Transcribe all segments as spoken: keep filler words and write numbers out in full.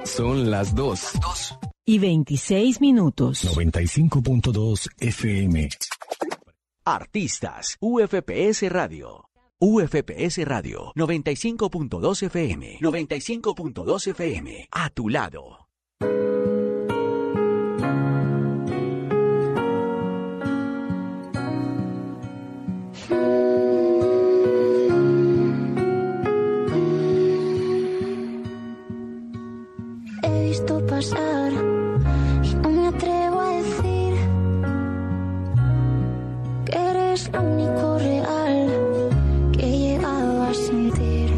Son las dos. Y veintiséis minutos. noventa y cinco punto dos F M. Artistas, U F P S Radio. U F P S Radio, noventa y cinco punto dos F M. noventa y cinco punto dos F M. A tu lado. He visto pasar y no me atrevo a decir que eres lo único real que he llegado a sentir.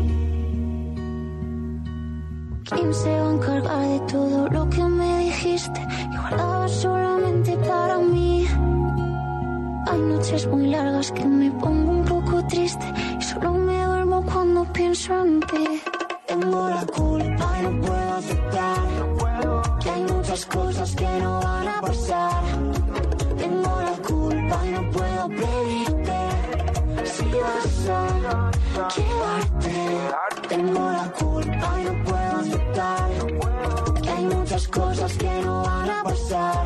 ¿Quién se va a encargar de todo lo que me dijiste y guardabas solamente para mí? Hay noches muy largas que me pongo un poco triste y solo me duermo cuando pienso en ti. Tengo la culpa y no puedo aceptar que hay muchas cosas que no van a pasar. Tengo la culpa y no puedo pedirte si vas a quedarte. Tengo la culpa y no puedo aceptar que hay muchas cosas que no van a pasar.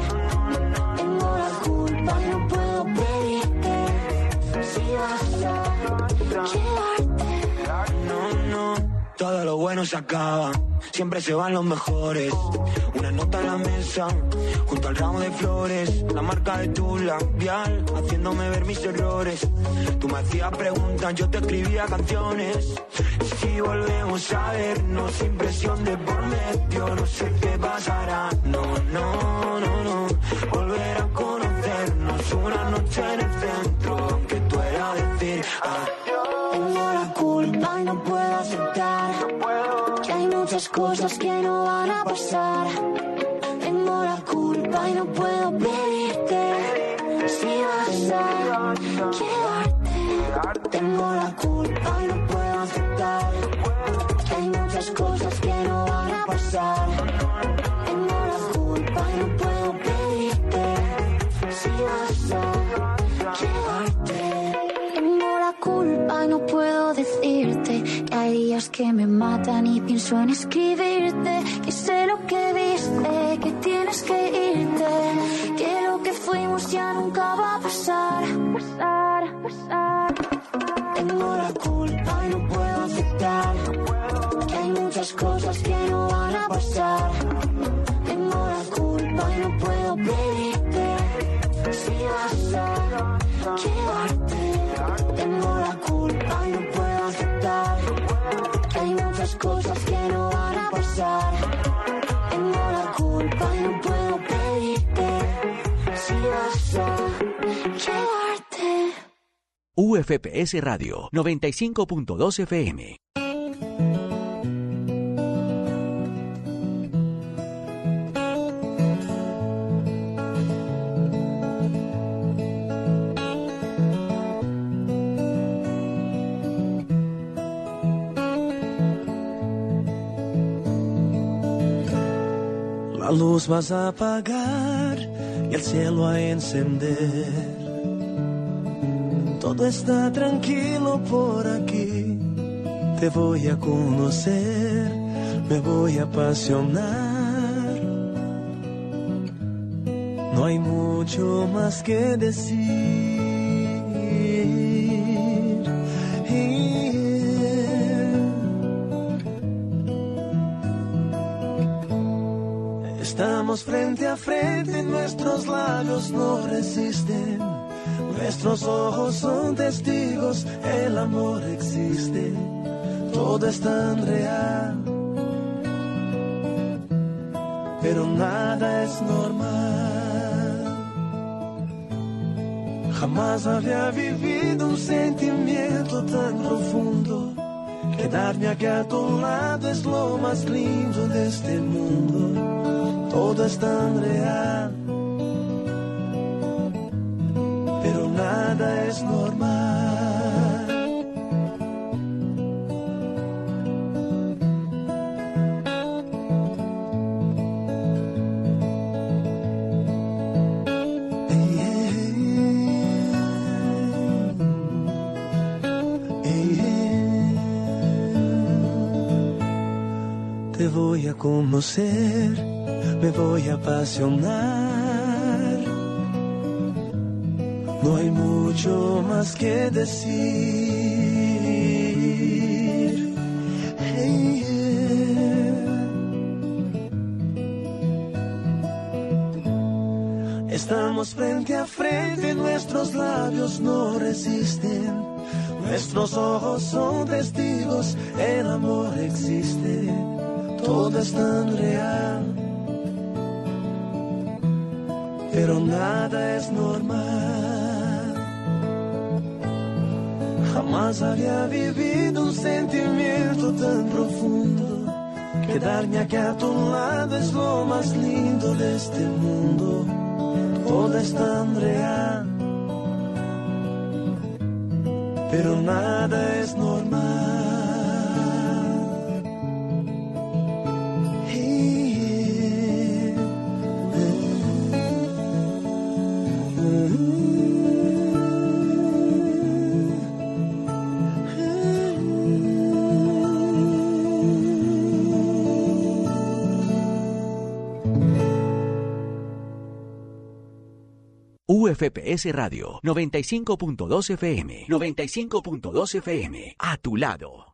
Tengo la culpa y no puedo pedirte si vas a quedarte. No, no. Todo lo bueno se acaba, siempre se van los mejores. Una nota en la mesa, junto al ramo de flores. La marca de tu labial, haciéndome ver mis errores. Tú me hacías preguntas, yo te escribía canciones. Si volvemos a vernos sin presión de por medio, no sé qué pasará. No, no, no, no, volver a conocernos una noche en el centro, aunque tú eras decir ah. Tengo la culpa y no puedo aceptar que hay muchas cosas que no van a pasar. Tengo la culpa y no puedo pedirte si vas a quedarte. Tengo la culpa y no puedo aceptar que hay muchas cosas que no van a pasar. Tengo la culpa y no puedo pedirte si vas a quedarte. Tengo la culpa y no puedo decirte que hay días que me matan y pienso en escribirte, que sé lo que viste, que tienes que irte, que lo que fuimos ya nunca va a pasar, pasar, pasar. Tengo la culpa y no puedo aceptar que hay muchas cosas que no van a pasar. Tengo la culpa y no puedo pedirte si vas a quedarte. Tengo la culpa y no puedo aceptar que hay muchas cosas que no van a pasar. Tengo la culpa y no puedo pedirte si vas a quedarte. U F P S Radio, noventa y cinco punto dos F M. La luz vas a apagar y el cielo a encender. Todo está tranquilo por aquí. Te voy a conocer, me voy a apasionar. No hay mucho más que decir. Estamos frente a frente, nuestros labios no resisten, nuestros ojos son testigos, el amor existe, todo es tan real, pero nada es normal. Jamás había vivido un sentimiento tan profundo, quedarme aquí a tu lado es lo más lindo de este mundo. Todo es tan real, pero nada es normal. Hey, hey, hey, hey. te voy a conocer, me voy a apasionar. No hay mucho más que decir. Hey, yeah. Estamos frente a frente, nuestros labios no resisten. Nuestros ojos son testigos, el amor existe. Todo es tan real, pero nada es normal. Jamás había vivido un sentimiento tan profundo. Quedarme aquí a tu lado es lo más lindo de este mundo. Todo es tan real, pero nada es normal. U F P S Radio noventa y cinco punto dos F M, noventa y cinco punto dos F M, a tu lado.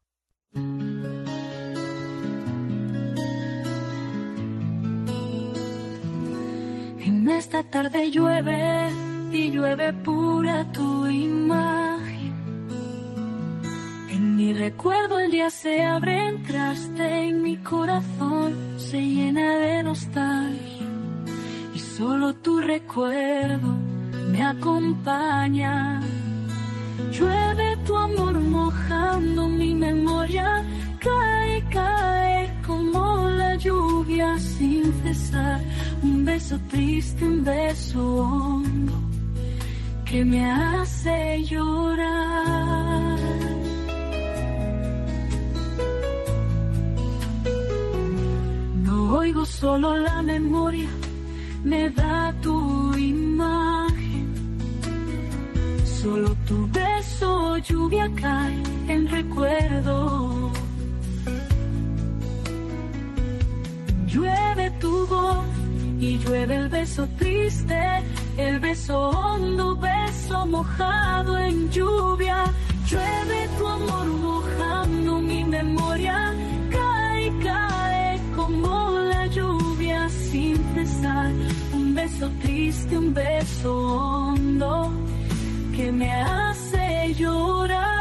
En esta tarde llueve y llueve pura tu imagen. En mi recuerdo el día se abre, entraste en mi corazón, se llena de nostalgia. Y solo tu recuerdo me acompaña. Llueve tu amor mojando mi memoria. Cae, cae como la lluvia sin cesar. Un beso triste, un beso hondo que me hace llorar. No oigo solo la memoria, me da tu imagen. Solo tu beso, lluvia cae en recuerdo. Llueve tu voz y llueve el beso triste, el beso hondo, beso mojado en lluvia. Llueve tu amor mojando mi memoria. Cae, cae como la lluvia sin cesar. Un beso triste, un beso hondo que me hace llorar.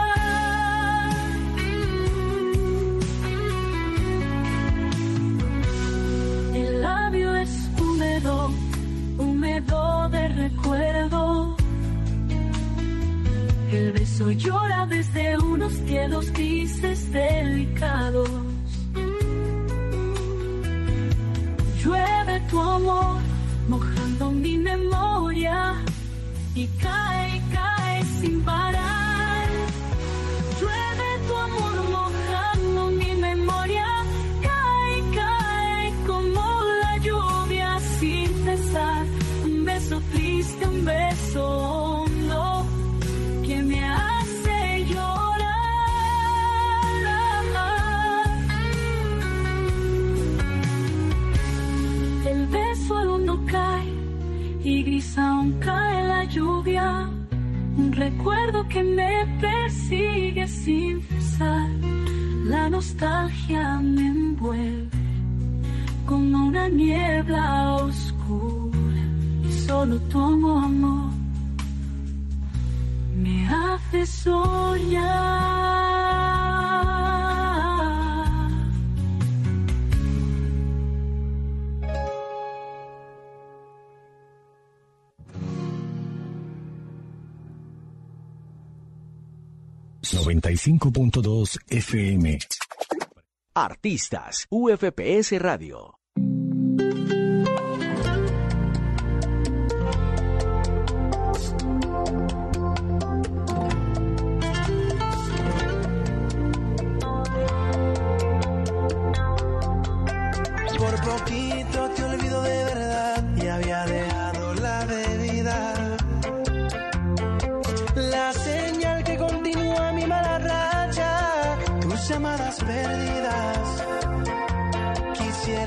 El labio es húmedo, húmedo de recuerdo. El beso llora desde unos dedos grises delicados. Llueve tu amor mojando mi memoria y cae, cae sin parar. Llueve tu amor mojando mi memoria. Cae, cae como la lluvia sin cesar. Un beso triste, un beso hondo que me hace llorar. El beso aún no cae y gris aún cae la lluvia. Un recuerdo que me persigue sin cesar. La nostalgia me envuelve como una niebla oscura. Y solo tu amor me hace soñar. noventa y cinco punto dos F M. Artistas, U F P S Radio. Por poquito te olvido de verdad y había dejado la bebida. La señal que continúa mi mala racha, tus llamadas perdidas.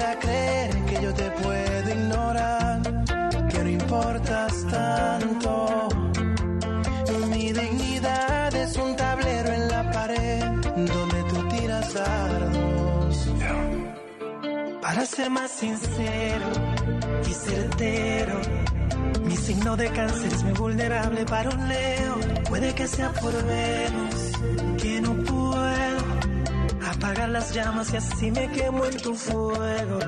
a creer que yo te puedo ignorar, que no importas tanto. Mi dignidad es un tablero en la pared donde tú tiras dardos. Para ser más sincero y certero, mi signo de cáncer es muy vulnerable para un Leo. Puede que sea por Venus, que no puedo apagar las llamas y así me quemo en tu fuego.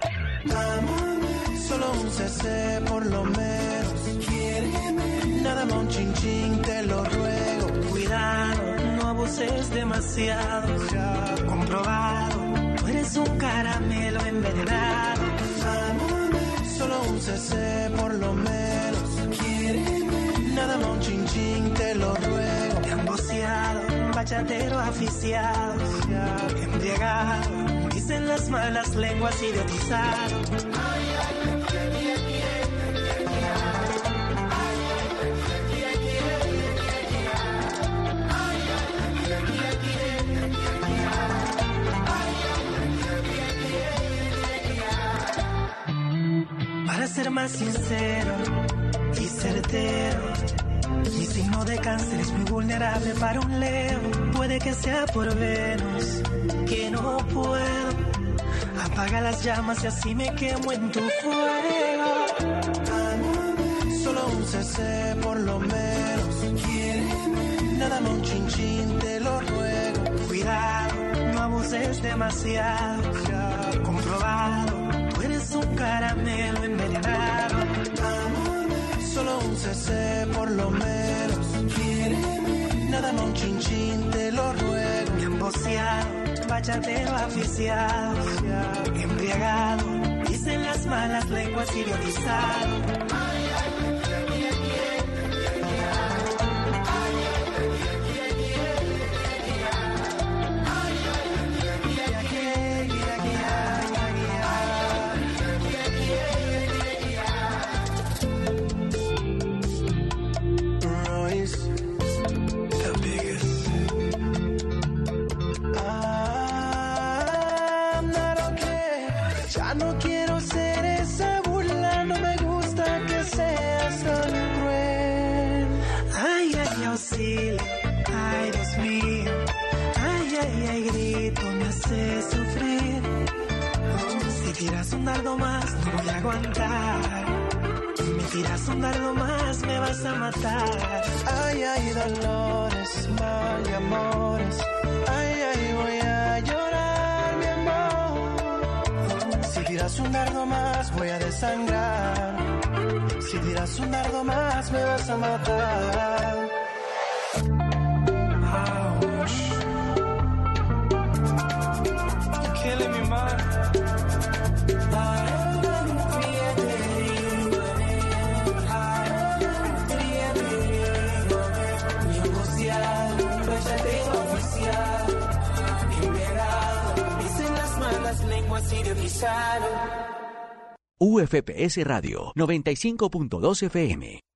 Solo un C C por lo menos. Nada más un chin chin, te lo ruego. Cuidado, no abuses demasiado. Ya comprobado, tú eres un caramelo envenenado. Solo un C C por lo menos. Nada más un chin chin, te lo ruego. Te han boceado, bachatero aficiado, embriagado, dicen las malas lenguas, idiotizado. Para ser más sincero y certero, mi signo de cáncer es muy vulnerable para un Leo. Puede que sea por Venus, que no puedo apaga las llamas y así me quemo en tu fuego. Solo un C C por lo menos. Nada más un chin chin, te lo ruego. Cuidado, no abuses demasiado. Ya comprobado, tú eres un caramelo envenenado. Solo un C C por lo menos. Nada más un chin chin, te lo ruego. Me han boceado, bachatero aficiado, embriagado, dicen las malas lenguas, idiotizado. No quiero ser esa burla, no me gusta que seas tan cruel. Ay, ay, auxilio, ay, Dios mío. Ay, ay, ay, grito, me hace sufrir. Si tiras un dardo más, no voy a aguantar. Me tiras un dardo más, me vas a matar. Ay, ay, dolores, mal y amores. Ay, ay, voy a llorar, mi amor. Si tiras un dardo más, voy a desangrar. Si tiras un dardo más, me vas a matar. Ouch. You're killing me, man. U F P S Radio noventa y cinco punto dos F M.